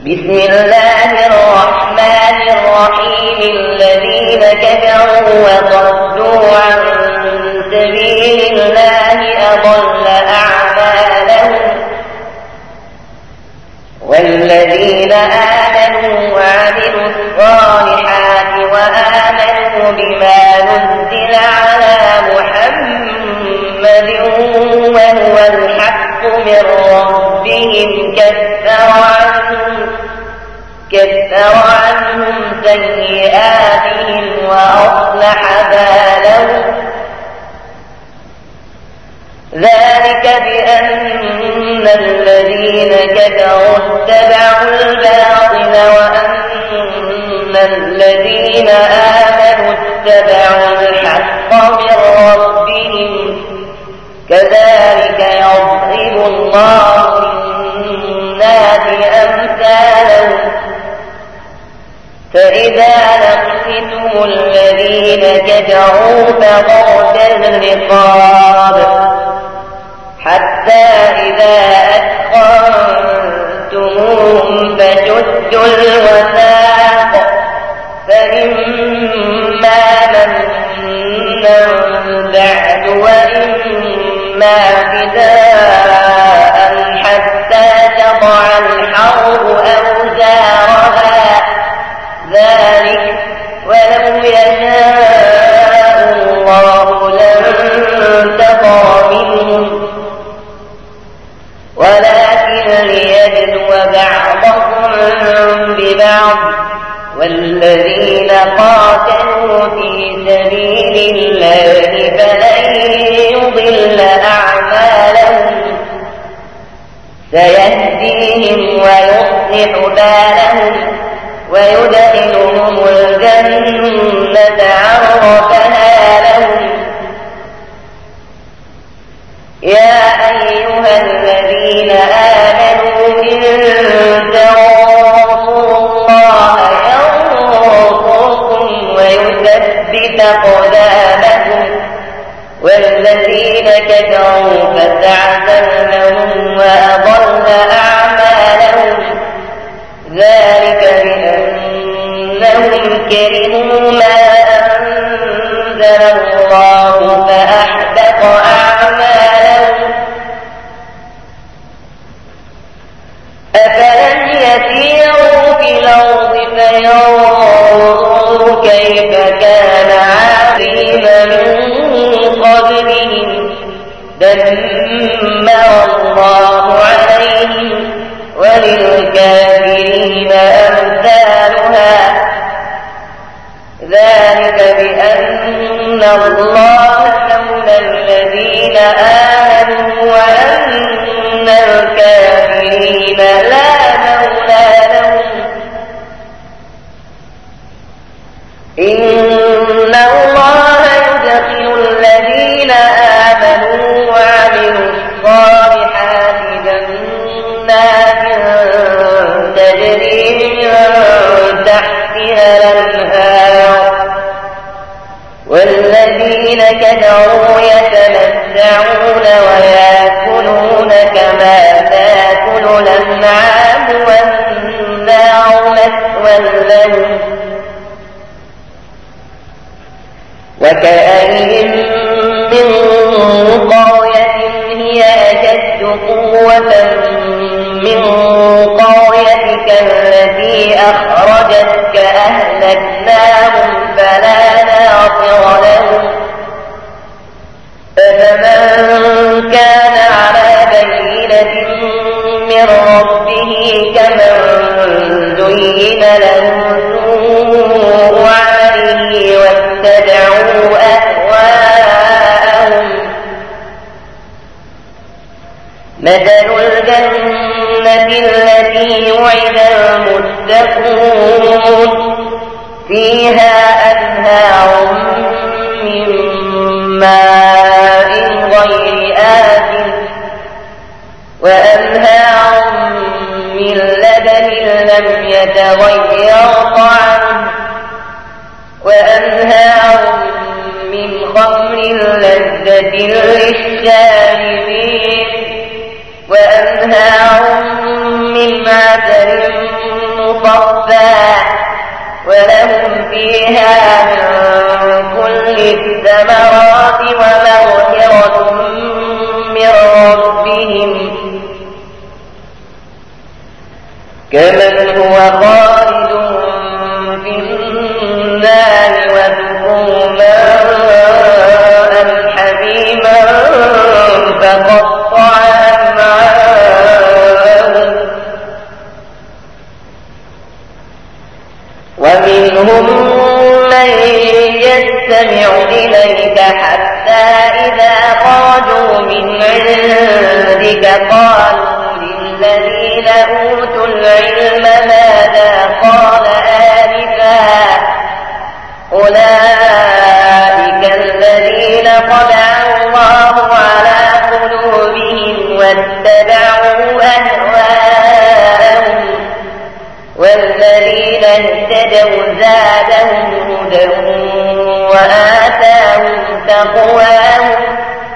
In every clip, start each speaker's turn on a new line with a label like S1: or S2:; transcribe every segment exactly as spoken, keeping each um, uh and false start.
S1: بسم الله الرحمن الرحيم. الذين كفروا وصدوا عن سبيل الله أضل أعمالهم، والذين آمنوا وعملوا الصالحات وآمنوا بما نزل على محمد وهو الحق من ربهم كفر عنهم كفر عنهم سيئاتهم وأصلح بالهم. ذلك بأن الذين كفروا اتبعوا الباطل وأن الذين آمنوا اتبعوا الحق من ربهم، كذلك يضرب الله للناس أمثالهم. فإذا لقيتم الذين كفروا فضرب الرقاب حتى إذا أثخنتموهم فشدوا الوثاق، فإما منا بعد وإما فداء حتى تضع الحرب أوزارها. ذلك ولو يشاء الله لانتصر منهم، ولكن ليبلو بعضكم ببعض، والذين قاتلوا في سبيل الله فلن يضل أعمالهم، سيهديهم ويصلح بالهم ويدخلهم الجنة عرفها لهم. يا أيها الذين آمنوا إن تنصروا الله ينصركم ويثبت أقدامكم، والذين كفروا فتعسا لهم وأضل أعمالهم. ذلك بأنهم كرهوا ما أنزل الله فأحبط أعمالهم. أفلم يسيروا في الأرض فينظروا كيف كان عاقبة من قبلهم، دمر الله عليهم وللكافرين أمثالها. ذلك بأن الله مولى الذين آمنوا وأن الكافرين لا مولى لهم. إن الله يدخل الذين آمنوا وعملوا الصالحات جنات تجري من تحتها الأنهار، والذين كفروا يتمتعون ويأكلون كما تأكل الأنعام والنار مثوى لهم. وكأين من قرية هي أشد قوة من قريتك التي أخرجتك أهلكناهم فلا ناصر لهم. فمن كان على بينة من ربه كمن زين له سوء عمله واتبعوا أهواءهم. مثل الجنة التي وعد المتقون فيها أنهار من ماء غير آسن وأنهار من لبن لم يتغير طعمه وأنهار من خمر لذة للشاربين وأنهار من عسل صفا ولهم فيها من كل الثمرات ومغفرة من ربهم كمن هو خالد في النار وسقوا ماء حميما فقطع أمعاءهم ومنهم من يستمع إليك حتى إذا خرجوا من عندك قالوا للذين أوتوا العلم ماذا قال آنفا أولئك الذين طبع الله على قلوبهم واتبعوا أهواءهم والذين اهتدوا زادهم هدى وآتاهم تقواهم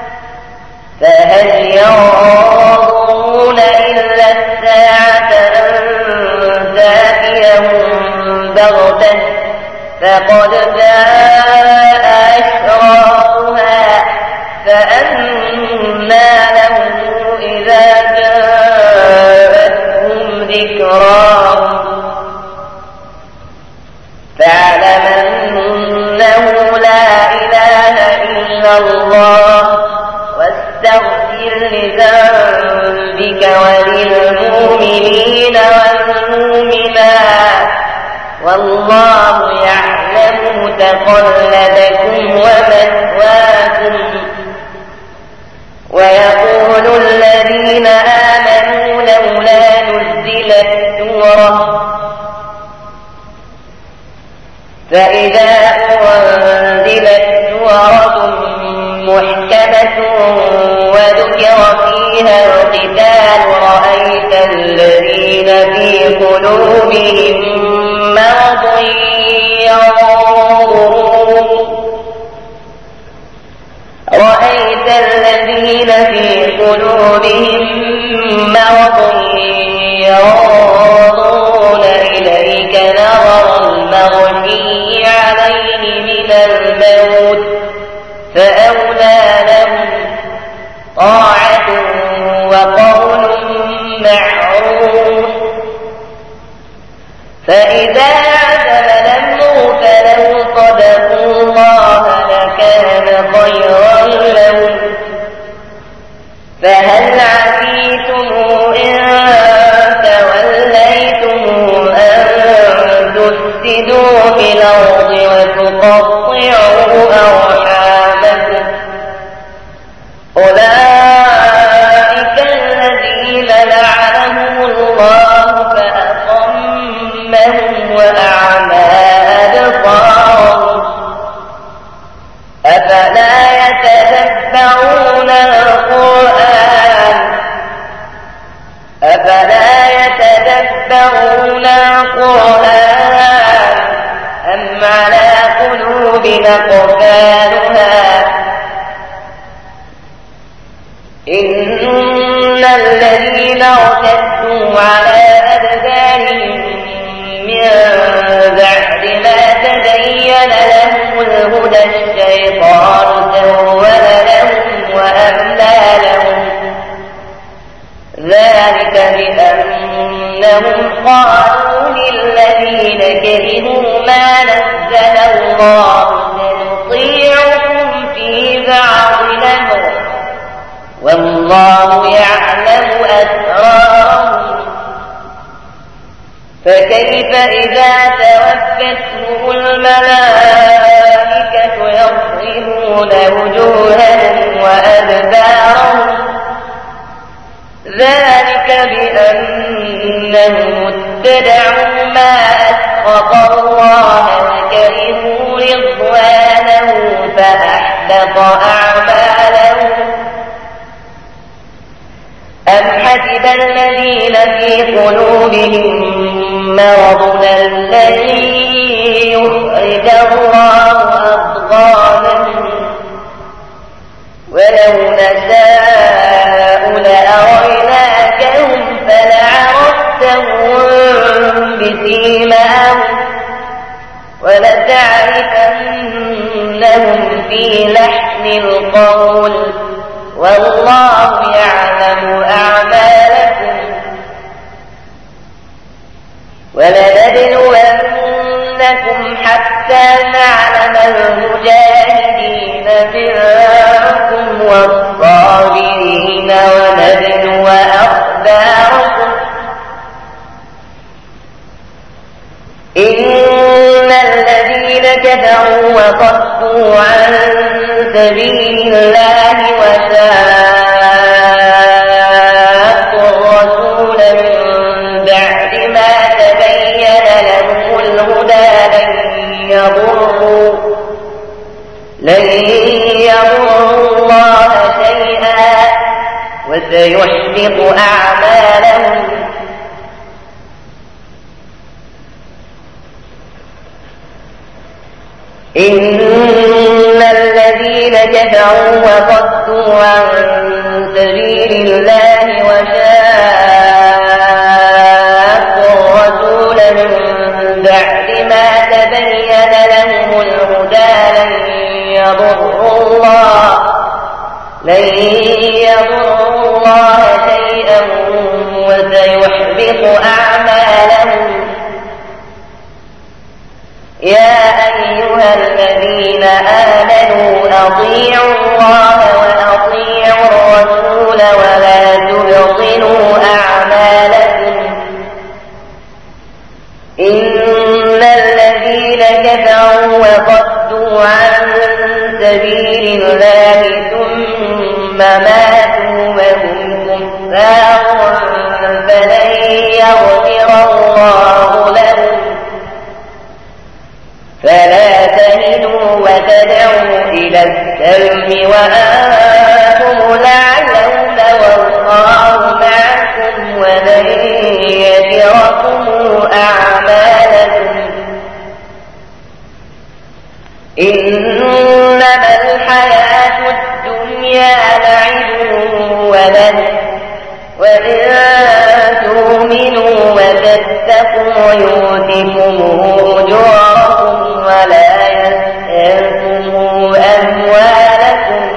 S1: فهل ينظرون إلا الساعة أن تأتيهم بغتة فقد جاء أشراطها فأنى لهم إذا جاءتهم ذكراهم فاعلم أنه لا إله إلا الله واستغفر لذنبك وللمؤمنين والمؤمنات والله يعلم متقلبكم ومثواكم ويقول الذين آمنوا لولا نزلت سورة فإذا أنزلت سورة محكمة وذكر فيها القتال رأيت الذين في قلوبهم مرض ينظرون رأيت الذين في قلوبهم مرض ينظرون إليك نظر المغشي عليه من الموت فأولى لهم طاعة وقول معروف فإذا عزم الأمر فلو صدقوا الله لكان خيرا لهم فهل عسيتم إن توليتم أن تفسدوا في الأرض وتقطعوا أرحامكم أولئك الذين لعنهم الله فأصمهم وأعمى أبصارهم أفلا يتدبرون القرآن أفلا يتدبرون القرآن أم على قلوب أقفالها إن الذين ارتدوا على أدبارهم من بعد ما تبين لهم الهدى الشيطان سول لهم وأملى لهم ذلك بأنهم قالوا للذين كرهوا ما نزل الله سنطيعكم في بعض الأمر والله يعلم أسرارهم فكيف إذا توفتهم الملائكة يضربون وجوههم وأدبارهم ذلك بأنهم اتبعوا ما أسخط الله وكرهوا رضوانه فأحبط أعمالهم أم حسب الذين في قلوبهم مرض لن يخرج الله أضغانهم ولو نشاء لأريناكهم فلعرفتهم بسيماهم لهم في لحن القول والله يعلم أعمالكم ولنبلونكم حتى نعلم المجاهدين منكم والصابرين ونبلو أخباركم إن الذين كفروا وصدوا عن سبيل الله وشاقوا الرسول من بعد ما تبين لهم الهدى لن يضروا لن يضروا الله شيئا وسيحبط أعمالهم إن الذين كفروا وصدوا عن سبيل الله وشاقوا الرسول من بعد ما تبين لهم الهدى لن يضروا الله لن يضروا الله شيئا وسيحبط أعمالهم يا أيها الذين آمنوا أطيعوا الله وأطيعوا الرسول ولا تبطلوا أعمالكم إن الذين كفروا وصدوا عن سبيل الله ثم ماتوا وهم كفار فلن يغفر الله لهم فلا تهنوا وتدعوا إلى السلم وأنتم الأعلون والله معكم ولن يتركم أعمالكم إنما الحياة الدنيا لعب ولهو وإن تؤمنوا وتتقوا يؤتكم أجوركم ولا يسألكم أموالكم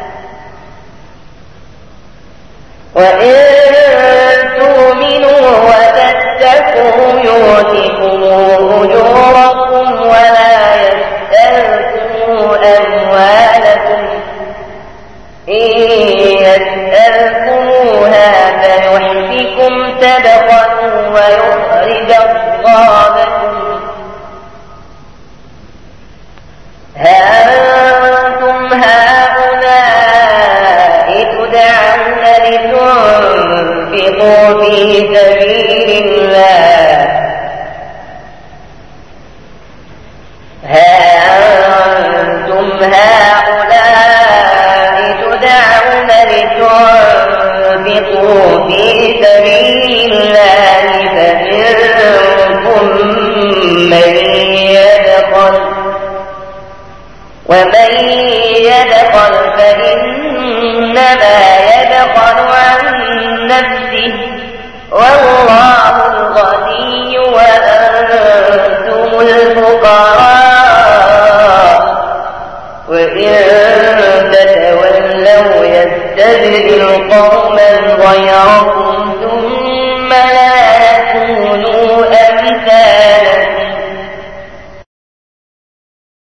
S1: وإن تؤمنوا وتتقوا يؤتكم أجوركم ولا يسألكم أموالكم إن يسألكموها فيحفكم تبخلوا ويخرج الله